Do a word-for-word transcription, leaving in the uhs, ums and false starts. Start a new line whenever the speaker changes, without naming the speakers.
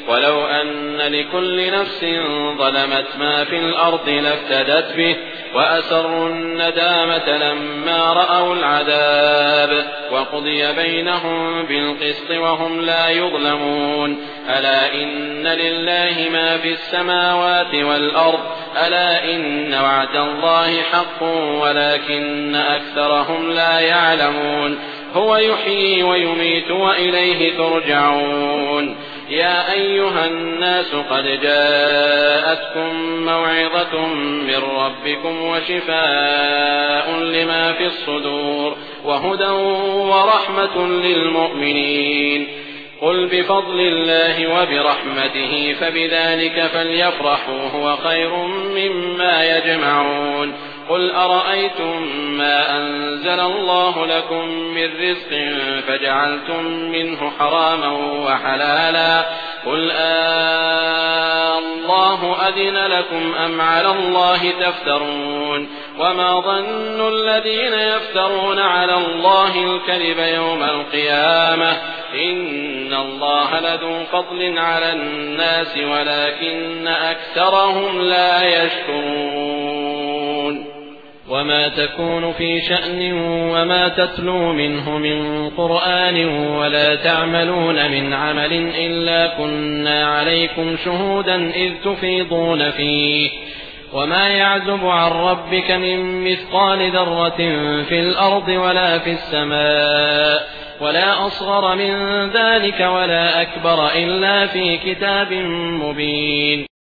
ولو أن لكل نفس ظلمت ما في الأرض لافتدت به وأسروا الندامة لما رأوا العذاب وقضي بينهم بالقسط وهم لا يظلمون ألا إن لله ما في السماوات والأرض ألا إن وعد الله حق ولكن أكثرهم لا يعلمون هو يحيي ويميت وإليه ترجعون يا أيها الناس قد جاءتكم موعظة من ربكم وشفاء لما في الصدور وهدى ورحمة للمؤمنين قل بفضل الله وبرحمته فبذلك فليفرحوا هو خير مما يجمعون قل أرأيتم ما أنزل الله لكم من رزق فجعلتم منه حراما وحلالا قل آه الله أذن لكم أم على الله تفترون وما ظن الذين يفترون على الله الكذب يوم القيامة إن الله لذو فضل على الناس ولكن أكثرهم لا يشكرون وما تكون في شأن وما تتلو منه من قرآن ولا تعملون من عمل إلا كنا عليكم شهودا إذ تفيضون فيه وما يعزب عن ربك من مثقال ذرة في الأرض ولا في السماء ولا أصغر من ذلك ولا أكبر إلا في كتاب مبين